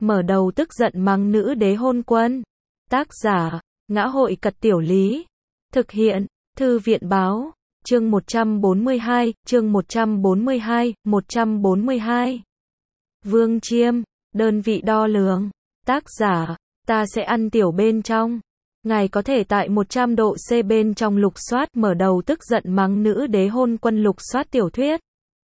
mở đầu tức giận mắng nữ đế hôn quân. Tác giả, Ngã hội Cật Tiểu Lý. Thực hiện, Thư viện Báo. Chương 142, chương 142. Vương Chiêm, đơn vị đo lường. Tác giả, ta sẽ ăn tiểu bên trong. Ngài có thể tại 100 độ C bên trong lục soát mở đầu tức giận mắng nữ đế hôn quân lục soát tiểu thuyết.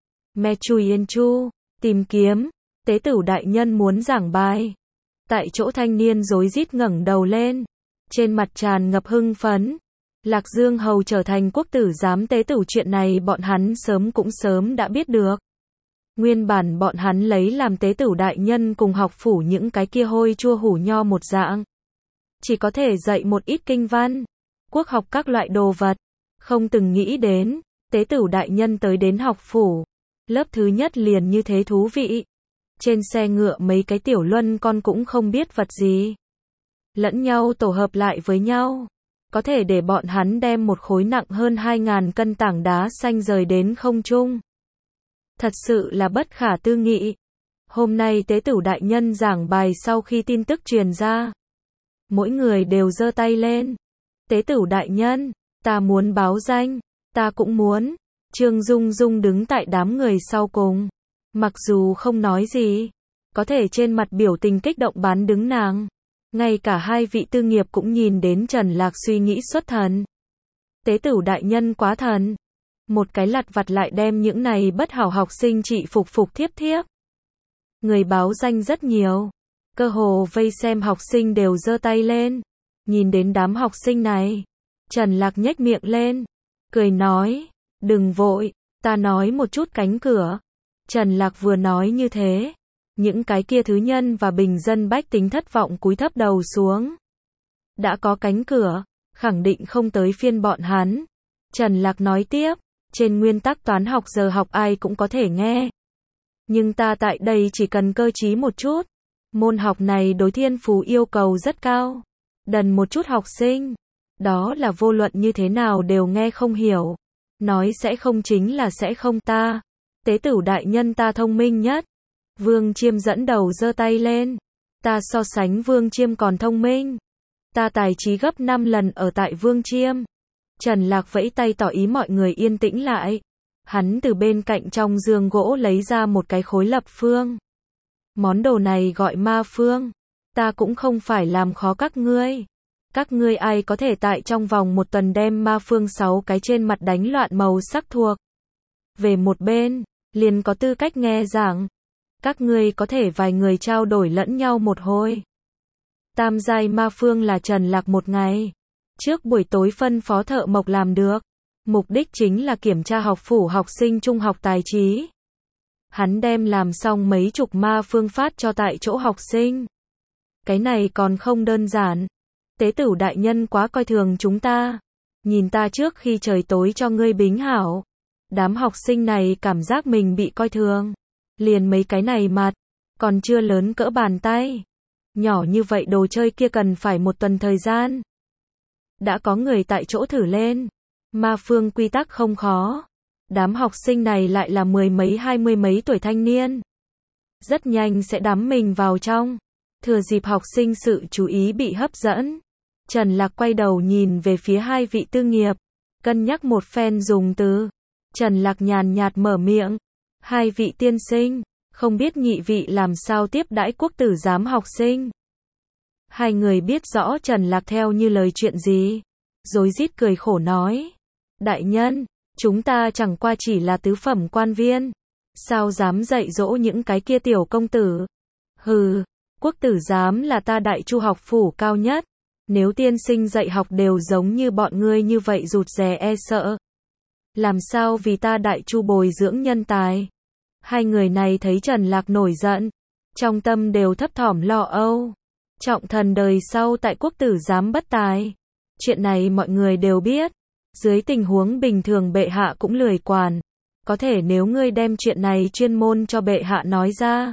Me Chui Yên Chu, tìm kiếm, tế tử đại nhân muốn giảng bài. Tại chỗ thanh niên rối rít ngẩng đầu lên, trên mặt tràn ngập hưng phấn. Lạc Dương Hầu trở thành quốc tử giám tế tử chuyện này bọn hắn sớm đã biết được. Nguyên bản bọn hắn lấy làm tế tử đại nhân cùng học phủ những cái kia hôi chua hủ nho một dạng. Chỉ có thể dạy một ít kinh văn, quốc học các loại đồ vật. Không từng nghĩ đến, tế tử đại nhân tới đến học phủ. Lớp thứ nhất liền như thế thú vị. Trên xe ngựa mấy cái tiểu luân con cũng không biết vật gì. Lẫn nhau tổ hợp lại với nhau. Có thể để bọn hắn đem một khối nặng hơn 2.000 cân tảng đá xanh rời đến không trung. Thật sự là bất khả tư nghị. Hôm nay tế tử đại nhân giảng bài sau khi tin tức truyền ra. Mỗi người đều giơ tay lên. Tế tử đại nhân, ta muốn báo danh, ta cũng muốn. Trương Dung Dung đứng tại đám người sau cùng. Mặc dù không nói gì, có thể trên mặt biểu tình kích động bán đứng nàng. Ngay cả hai vị tư nghiệp cũng nhìn đến Trần Lạc suy nghĩ xuất thần. Tế tử đại nhân quá thần. Một cái lặt vặt lại đem những này bất hảo học sinh trị phục thiếp. Người báo danh rất nhiều. Cơ hồ vây xem học sinh đều giơ tay lên. Nhìn đến đám học sinh này, Trần Lạc nhếch miệng lên, cười nói, đừng vội, ta nói một chút cánh cửa. Trần Lạc vừa nói như thế, những cái kia thứ nhân và bình dân bách tính thất vọng cúi thấp đầu xuống. Đã có cánh cửa, khẳng định không tới phiên bọn hắn. Trần Lạc nói tiếp, trên nguyên tắc toán học giờ học ai cũng có thể nghe. Nhưng ta tại đây chỉ cần cơ trí một chút. Môn học này đối thiên phú yêu cầu rất cao. Đần một chút học sinh, đó là vô luận như thế nào đều nghe không hiểu. Nói sẽ không chính là sẽ không ta. Tế tử đại nhân ta thông minh nhất. Vương Chiêm dẫn đầu giơ tay lên. Ta so sánh Vương Chiêm còn thông minh. Ta tài trí gấp 5 lần ở tại Vương Chiêm. Trần Lạc vẫy tay tỏ ý mọi người yên tĩnh lại. Hắn từ bên cạnh trong giường gỗ lấy ra một cái khối lập phương. Món đồ này gọi ma phương. Ta cũng không phải làm khó các ngươi. Các ngươi ai có thể tại trong vòng một tuần đem ma phương 6 cái trên mặt đánh loạn màu sắc thuộc về một bên, liền có tư cách nghe giảng. Các ngươi có thể vài người trao đổi lẫn nhau một hồi. Tam giai ma phương là Trần Lạc một ngày trước buổi tối phân phó thợ mộc làm được. Mục đích chính là kiểm tra học phủ học sinh trung học tài trí. Hắn đem làm xong mấy chục ma phương phát cho tại chỗ học sinh. Cái này còn không đơn giản. Tế tử đại nhân quá coi thường chúng ta. Nhìn ta trước khi trời tối cho ngươi bính hảo. Đám học sinh này cảm giác mình bị coi thường. Liền mấy cái này mặt, còn chưa lớn cỡ bàn tay. Nhỏ như vậy đồ chơi kia cần phải một tuần thời gian. Đã có người tại chỗ thử lên. Ma phương quy tắc không khó. Đám học sinh này lại là 10 mấy 20 mấy tuổi thanh niên. Rất nhanh sẽ đắm mình vào trong. Thừa dịp học sinh sự chú ý bị hấp dẫn. Trần Lạc quay đầu nhìn về phía hai vị tư nghiệp. Cân nhắc một phen dùng từ. Trần Lạc nhàn nhạt mở miệng. Hai vị tiên sinh, không biết nhị vị làm sao tiếp đãi quốc tử giám học sinh. Hai người biết rõ Trần Lạc theo như lời chuyện gì. Rối rít cười khổ nói. Đại nhân, chúng ta chẳng qua chỉ là tứ phẩm quan viên. Sao dám dạy dỗ những cái kia tiểu công tử. Hừ, quốc tử giám là ta đại chu học phủ cao nhất. Nếu tiên sinh dạy học đều giống như bọn ngươi như vậy rụt rè e sợ. Làm sao vì ta đại chu bồi dưỡng nhân tài. Hai người này thấy Trần Lạc nổi giận. Trong tâm đều thấp thỏm lo âu. Trọng thần đời sau tại quốc tử giám bất tài. Chuyện này mọi người đều biết. Dưới tình huống bình thường bệ hạ cũng lười quản. Có thể nếu ngươi đem chuyện này chuyên môn cho bệ hạ nói ra.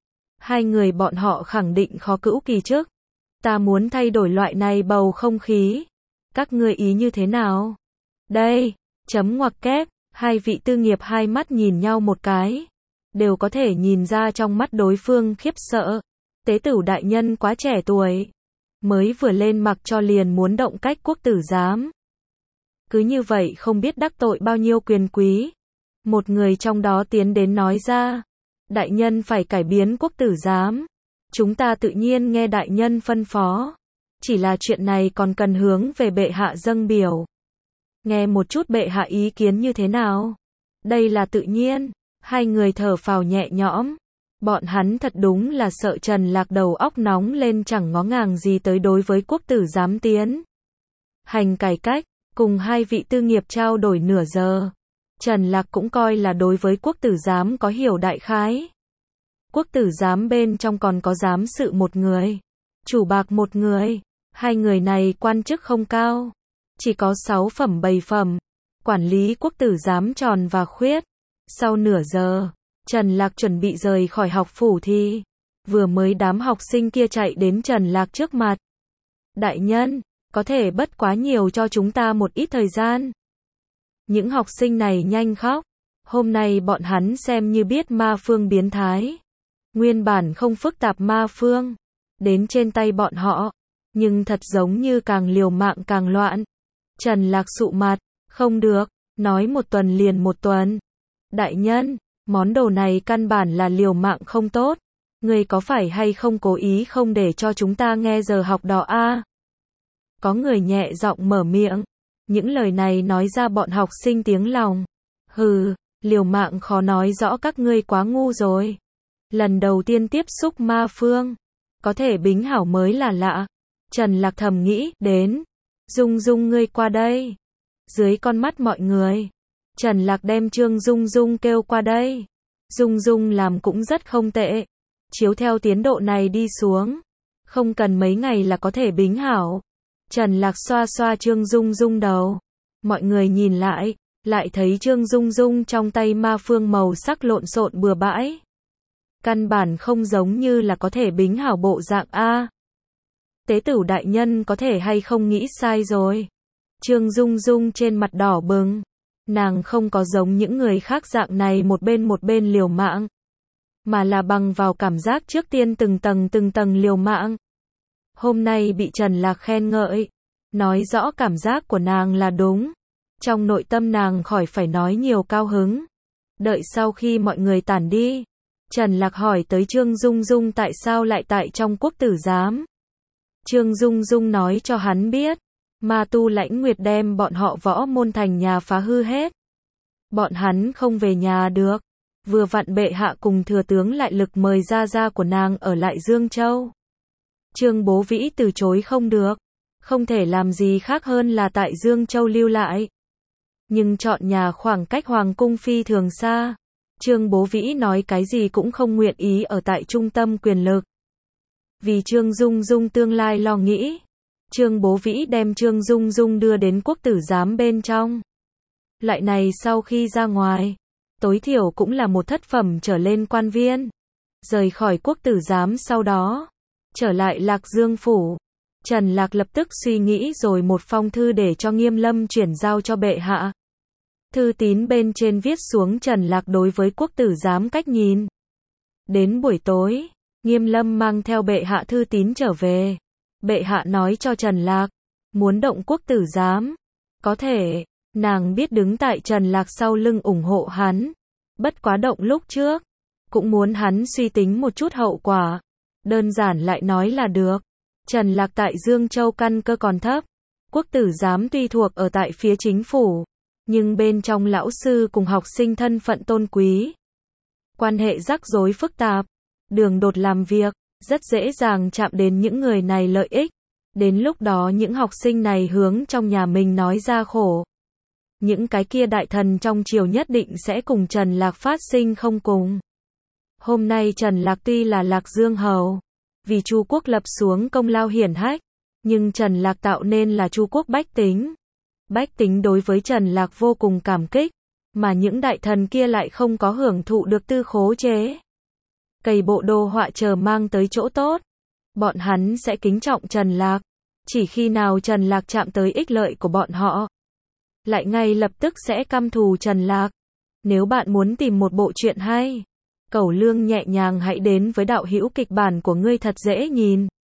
Hai người bọn họ khẳng định khó cữu kỳ trước. Ta muốn thay đổi loại này bầu không khí. Các ngươi ý như thế nào? Đây, chấm ngoặc kép, hai vị tư nghiệp hai mắt nhìn nhau một cái. Đều có thể nhìn ra trong mắt đối phương khiếp sợ. Tế tửu đại nhân quá trẻ tuổi, mới vừa lên mặc cho liền muốn động cách quốc tử giám. Cứ như vậy không biết đắc tội bao nhiêu quyền quý. Một người trong đó tiến đến nói ra, đại nhân phải cải biến quốc tử giám. Chúng ta tự nhiên nghe đại nhân phân phó. Chỉ là chuyện này còn cần hướng về bệ hạ dâng biểu. Nghe một chút bệ hạ ý kiến như thế nào? Đây là tự nhiên. Hai người thở phào nhẹ nhõm. Bọn hắn thật đúng là sợ Trần Lạc đầu óc nóng lên chẳng ngó ngàng gì tới đối với quốc tử giám tiến hành cải cách, cùng hai vị tư nghiệp trao đổi nửa giờ. Trần Lạc cũng coi là đối với quốc tử giám có hiểu đại khái. Quốc tử giám bên trong còn có giám sự một người, chủ bạc một người, hai người này quan chức không cao, chỉ có 6 phẩm 7 phẩm, quản lý quốc tử giám tròn và khuyết. Sau nửa giờ, Trần Lạc chuẩn bị rời khỏi học phủ thì, vừa mới đám học sinh kia chạy đến Trần Lạc trước mặt. Đại nhân, có thể bất quá nhiều cho chúng ta một ít thời gian. Những học sinh này nhanh khóc. Hôm nay bọn hắn xem như biết ma phương biến thái. Nguyên bản không phức tạp ma phương, đến trên tay bọn họ, nhưng thật giống như càng liều mạng càng loạn. Trần Lạc sụ mặt, không được, nói một tuần liền một tuần. Đại nhân, món đồ này căn bản là liều mạng không tốt. Người có phải hay không cố ý không để cho chúng ta nghe giờ học đỏ a? Có người nhẹ giọng mở miệng. Những lời này nói ra bọn học sinh tiếng lòng. Hừ, liều mạng khó nói rõ các ngươi quá ngu rồi. Lần đầu tiên tiếp xúc ma phương, có thể bính hảo mới là lạ. Trần Lạc thầm nghĩ, đến. Dung Dung ngươi qua đây. Dưới con mắt mọi người, Trần Lạc đem Trương Dung Dung kêu qua đây. Dung Dung làm cũng rất không tệ. Chiếu theo tiến độ này đi xuống, không cần mấy ngày là có thể bính hảo. Trần Lạc xoa xoa Trương Dung Dung đầu. Mọi người nhìn lại thấy Trương Dung Dung trong tay ma phương màu sắc lộn xộn bừa bãi. Căn bản không giống như là có thể bính hảo bộ dạng A. Tế tửu đại nhân có thể hay không nghĩ sai rồi. Trương Dung Dung trên mặt đỏ bừng. Nàng không có giống những người khác dạng này một bên liều mạng, mà là bằng vào cảm giác trước tiên từng tầng liều mạng. Hôm nay bị Trần Lạc khen ngợi, nói rõ cảm giác của nàng là đúng. Trong nội tâm nàng khỏi phải nói nhiều cao hứng. Đợi sau khi mọi người tản đi, Trần Lạc hỏi tới Trương Dung Dung tại sao lại tại trong quốc tử giám. Trương Dung Dung nói cho hắn biết, ma tu Lãnh Nguyệt đem bọn họ Võ Môn thành nhà phá hư hết. Bọn hắn không về nhà được. Vừa vặn bệ hạ cùng thừa tướng lại lực mời gia của nàng ở lại Dương Châu. Trương Bố Vĩ từ chối không được, không thể làm gì khác hơn là tại Dương Châu lưu lại. Nhưng chọn nhà khoảng cách Hoàng cung phi thường xa. Trương Bố Vĩ nói cái gì cũng không nguyện ý ở tại trung tâm quyền lực. Vì Trương Dung Dung tương lai lo nghĩ, Trương Bố Vĩ đem Trương Dung Dung đưa đến quốc tử giám bên trong. Loại này sau khi ra ngoài, tối thiểu cũng là một thất phẩm trở lên quan viên. Rời khỏi quốc tử giám sau đó, trở lại Lạc Dương phủ. Trần Lạc lập tức suy nghĩ rồi một phong thư để cho Nghiêm Lâm chuyển giao cho bệ hạ. Thư tín bên trên viết xuống Trần Lạc đối với quốc tử giám cách nhìn. Đến buổi tối, Nghiêm Lâm mang theo bệ hạ thư tín trở về. Bệ hạ nói cho Trần Lạc, muốn động quốc tử giám, có thể. Nàng biết đứng tại Trần Lạc sau lưng ủng hộ hắn. Bất quá động lúc trước, cũng muốn hắn suy tính một chút hậu quả. Đơn giản lại nói là được. Trần Lạc tại Dương Châu căn cơ còn thấp. Quốc tử giám tuy thuộc ở tại phía chính phủ, nhưng bên trong lão sư cùng học sinh thân phận tôn quý. Quan hệ rắc rối phức tạp, đường đột làm việc, rất dễ dàng chạm đến những người này lợi ích. Đến lúc đó những học sinh này hướng trong nhà mình nói ra khổ. Những cái kia đại thần trong triều nhất định sẽ cùng Trần Lạc phát sinh không cùng. Hôm nay Trần Lạc tuy là Lạc Dương hầu, vì Chu quốc lập xuống công lao hiển hách, nhưng Trần Lạc tạo nên là Chu quốc bách tính. Bách tính đối với Trần Lạc vô cùng cảm kích, mà những đại thần kia lại không có hưởng thụ được tư khố chế. Cày bộ đồ họa chờ mang tới chỗ tốt. Bọn hắn sẽ kính trọng Trần Lạc. Chỉ khi nào Trần Lạc chạm tới ích lợi của bọn họ, lại ngay lập tức sẽ căm thù Trần Lạc. Nếu bạn muốn tìm một bộ truyện hay, Cẩu Lương nhẹ nhàng hãy đến với đạo hữu kịch bản của ngươi thật dễ nhìn.